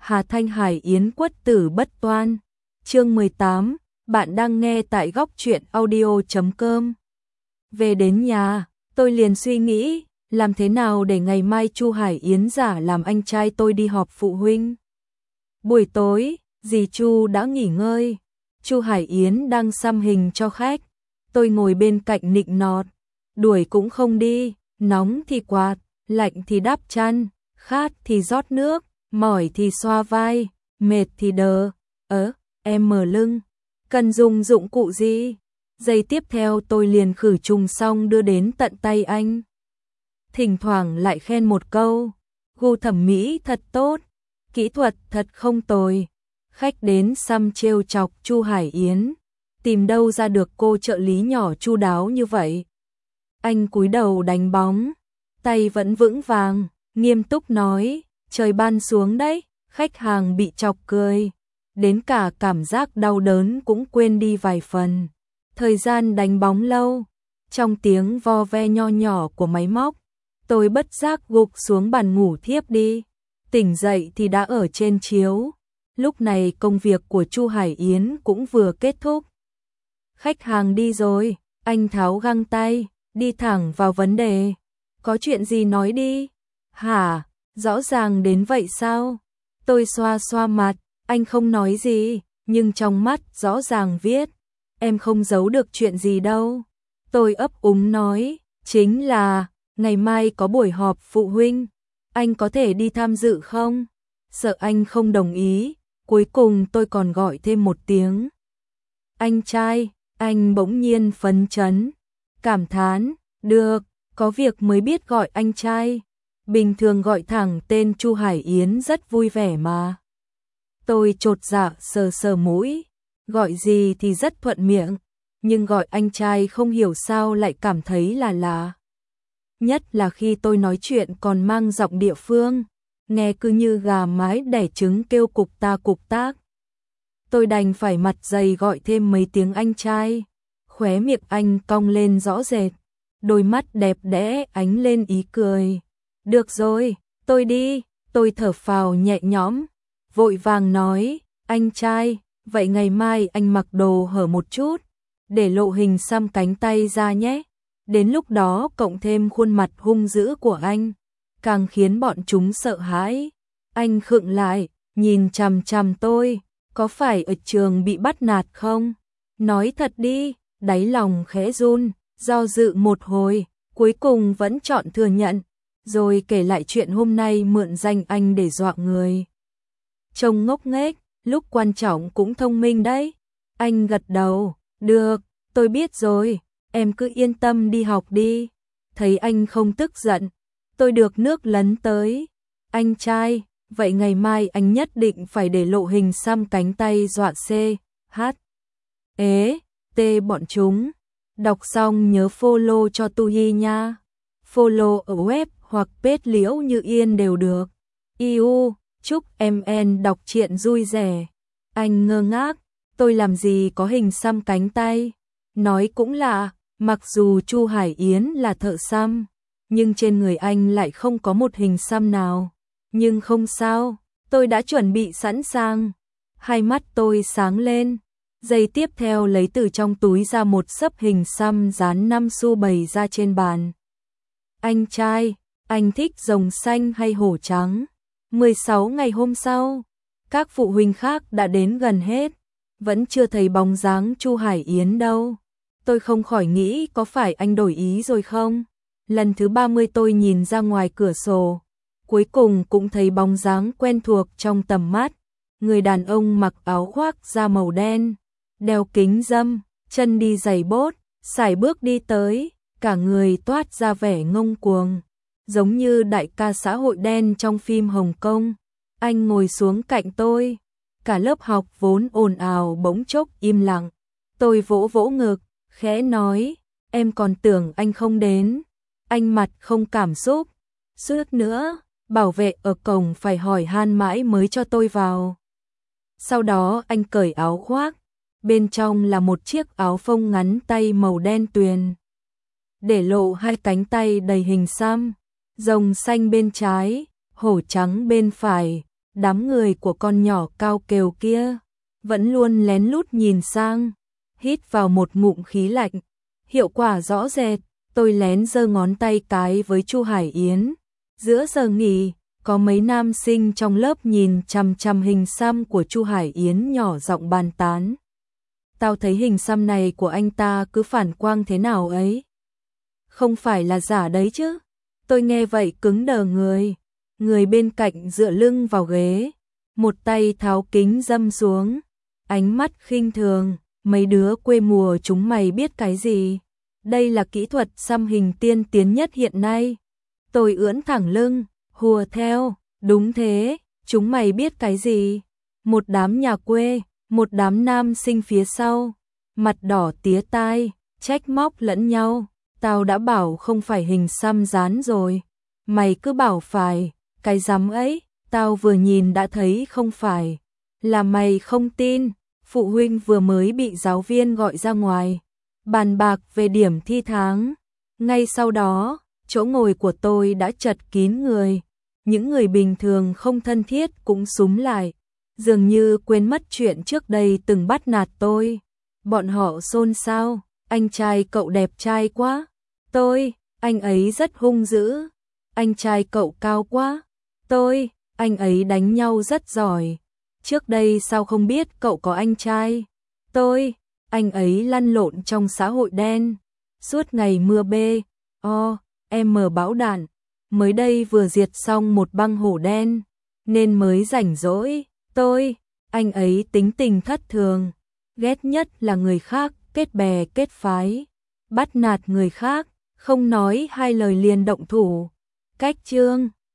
Hà Thanh Hải Yến quất tử bất toan. Chương 18, bạn đang nghe tại góc truyện audio.com. Về đến nhà, tôi liền suy nghĩ, làm thế nào để ngày mai Chu Hải Yến giả làm anh trai tôi đi họp phụ huynh. Buổi tối, dì Chu đã nghỉ ngơi, Chu Hải Yến đang xăm hình cho khách. Tôi ngồi bên cạnh nịnh nọt, đuổi cũng không đi, nóng thì quạt, lạnh thì đắp chăn, khát thì rót nước, mỏi thì xoa vai, mệt thì đờ, em mở lưng, cần dùng dụng cụ gì? Giây tiếp theo tôi liền khử trùng xong đưa đến tận tay anh. Thỉnh thoảng lại khen một câu, gu thẩm mỹ thật tốt, kỹ thuật thật không tồi. Khách đến xăm trêu chọc Chu Hải Yến, tìm đâu ra được cô trợ lý nhỏ chu đáo như vậy. Anh cúi đầu đánh bóng, tay vẫn vững vàng, nghiêm túc nói, trời ban xuống đấy. Khách hàng bị chọc cười, đến cả cảm giác đau đớn cũng quên đi vài phần. Thời gian đánh bóng lâu, trong tiếng vo ve nho nhỏ của máy móc, tôi bất giác gục xuống bàn ngủ thiếp đi. Tỉnh dậy thì đã ở trên chiếu. Lúc này công việc của Chu Hải Yến cũng vừa kết thúc. Khách hàng đi rồi, anh tháo găng tay, đi thẳng vào vấn đề. Có chuyện gì nói đi. Hả, rõ ràng đến vậy sao? Tôi xoa xoa mặt, anh không nói gì, nhưng trong mắt rõ ràng viết, em không giấu được chuyện gì đâu. Tôi ấp úng nói, chính là, ngày mai có buổi họp phụ huynh, anh có thể đi tham dự không? Sợ anh không đồng ý, cuối cùng tôi còn gọi thêm một tiếng. Anh trai, anh bỗng nhiên phấn chấn, cảm thán, được, có việc mới biết gọi anh trai. Bình thường gọi thẳng tên Chu Hải Yến rất vui vẻ mà. Tôi chột dạ sờ sờ mũi, gọi gì thì rất thuận miệng, nhưng gọi anh trai không hiểu sao lại cảm thấy là lạ. Nhất là khi tôi nói chuyện còn mang giọng địa phương, nghe cứ như gà mái đẻ trứng kêu cục ta cục tác. Tôi đành phải mặt dày gọi thêm mấy tiếng anh trai, khóe miệng anh cong lên rõ rệt, đôi mắt đẹp đẽ ánh lên ý cười. Được rồi, tôi đi, tôi thở phào nhẹ nhõm, vội vàng nói, anh trai, vậy ngày mai anh mặc đồ hở một chút, để lộ hình xăm cánh tay ra nhé. Đến lúc đó cộng thêm khuôn mặt hung dữ của anh, càng khiến bọn chúng sợ hãi. Anh khựng lại, nhìn chằm chằm tôi, có phải ở trường bị bắt nạt không? Nói thật đi, đáy lòng khẽ run, do dự một hồi, cuối cùng vẫn chọn thừa nhận, rồi kể lại chuyện hôm nay mượn danh anh để dọa người. Trông ngốc nghếch, lúc quan trọng cũng thông minh đấy. Anh gật đầu, được, tôi biết rồi, em cứ yên tâm đi học đi. Thấy anh không tức giận, tôi được nước lấn tới. Anh trai, vậy ngày mai anh nhất định phải để lộ hình xăm cánh tay dọa T bọn chúng. Đọc xong nhớ follow cho Tuhi nha. Follow ở web hoặc page Liễu Như Yên đều được. Chúc MN đọc truyện vui vẻ. Anh ngơ ngác, tôi làm gì có hình xăm cánh tay. Nói cũng lạ, mặc dù Chu Hải Yến là thợ xăm, nhưng trên người anh lại không có một hình xăm nào. Nhưng không sao, tôi đã chuẩn bị sẵn sàng. Hai mắt tôi sáng lên. Giây tiếp theo lấy từ trong túi ra một xấp hình xăm dán 5 xu bày ra trên bàn. Anh trai, anh thích rồng xanh hay hổ trắng? 16 ngày hôm sau, các phụ huynh khác đã đến gần hết, vẫn chưa thấy bóng dáng Chu Hải Yến đâu. Tôi không khỏi nghĩ có phải anh đổi ý rồi không? Lần thứ 30 tôi nhìn ra ngoài cửa sổ, cuối cùng cũng thấy bóng dáng quen thuộc trong tầm mắt. Người đàn ông mặc áo khoác da màu đen, đeo kính râm, chân đi giày bốt, sải bước đi tới, cả người toát ra vẻ ngông cuồng, giống như đại ca xã hội đen trong phim Hồng Kông. Anh ngồi xuống cạnh tôi, cả lớp học vốn ồn ào bỗng chốc im lặng. Tôi vỗ vỗ ngực, khẽ nói, em còn tưởng anh không đến. Anh mặt không cảm xúc, suốt nữa, bảo vệ ở cổng phải hỏi han mãi mới cho tôi vào. Sau đó anh cởi áo khoác, bên trong là một chiếc áo phông ngắn tay màu đen tuyền, để lộ hai cánh tay đầy hình xăm, rồng xanh bên trái, hổ trắng bên phải, Đám người của con nhỏ cao kèo kia vẫn luôn lén lút nhìn sang, hít vào một ngụm khí lạnh. Hiệu quả rõ rệt, tôi lén giơ ngón tay cái với Chu Hải Yến. Giữa giờ nghỉ, có mấy nam sinh trong lớp nhìn chằm chằm hình xăm của Chu Hải Yến nhỏ giọng bàn tán. Tao thấy hình xăm này của anh ta cứ phản quang thế nào ấy. Không phải là giả đấy chứ. Tôi nghe vậy cứng đờ người. Người bên cạnh dựa lưng vào ghế, một tay tháo kính râm xuống, ánh mắt khinh thường, mấy đứa quê mùa chúng mày biết cái gì? Đây là kỹ thuật xăm hình tiên tiến nhất hiện nay. Tôi ưỡn thẳng lưng, hùa theo, đúng thế, chúng mày biết cái gì? Một đám nhà quê, một đám nam sinh phía sau, mặt đỏ tía tai, trách móc lẫn nhau. Tao đã bảo không phải hình xăm dán rồi, mày cứ bảo phải, cái rắm ấy, tao vừa nhìn đã thấy không phải. Là mày không tin, phụ huynh vừa mới bị giáo viên gọi ra ngoài, bàn bạc về điểm thi tháng. Ngay sau đó, chỗ ngồi của tôi đã chật kín người, những người bình thường không thân thiết cũng súm lại, dường như quên mất chuyện trước đây từng bắt nạt tôi. Bọn họ xôn xao, anh trai cậu đẹp trai quá. Tôi, anh ấy rất hung dữ. Anh trai cậu cao quá. Tôi, anh ấy đánh nhau rất giỏi. Trước đây sao không biết cậu có anh trai? Tôi, anh ấy lăn lộn trong xã hội đen, suốt ngày mưa bê, bão đạn, mới đây vừa diệt xong một băng hổ đen, nên mới rảnh rỗi. Tôi, anh ấy tính tình thất thường, ghét nhất là người khác kết bè kết phái, bắt nạt người khác, không nói hai lời liền động thủ. Cách chương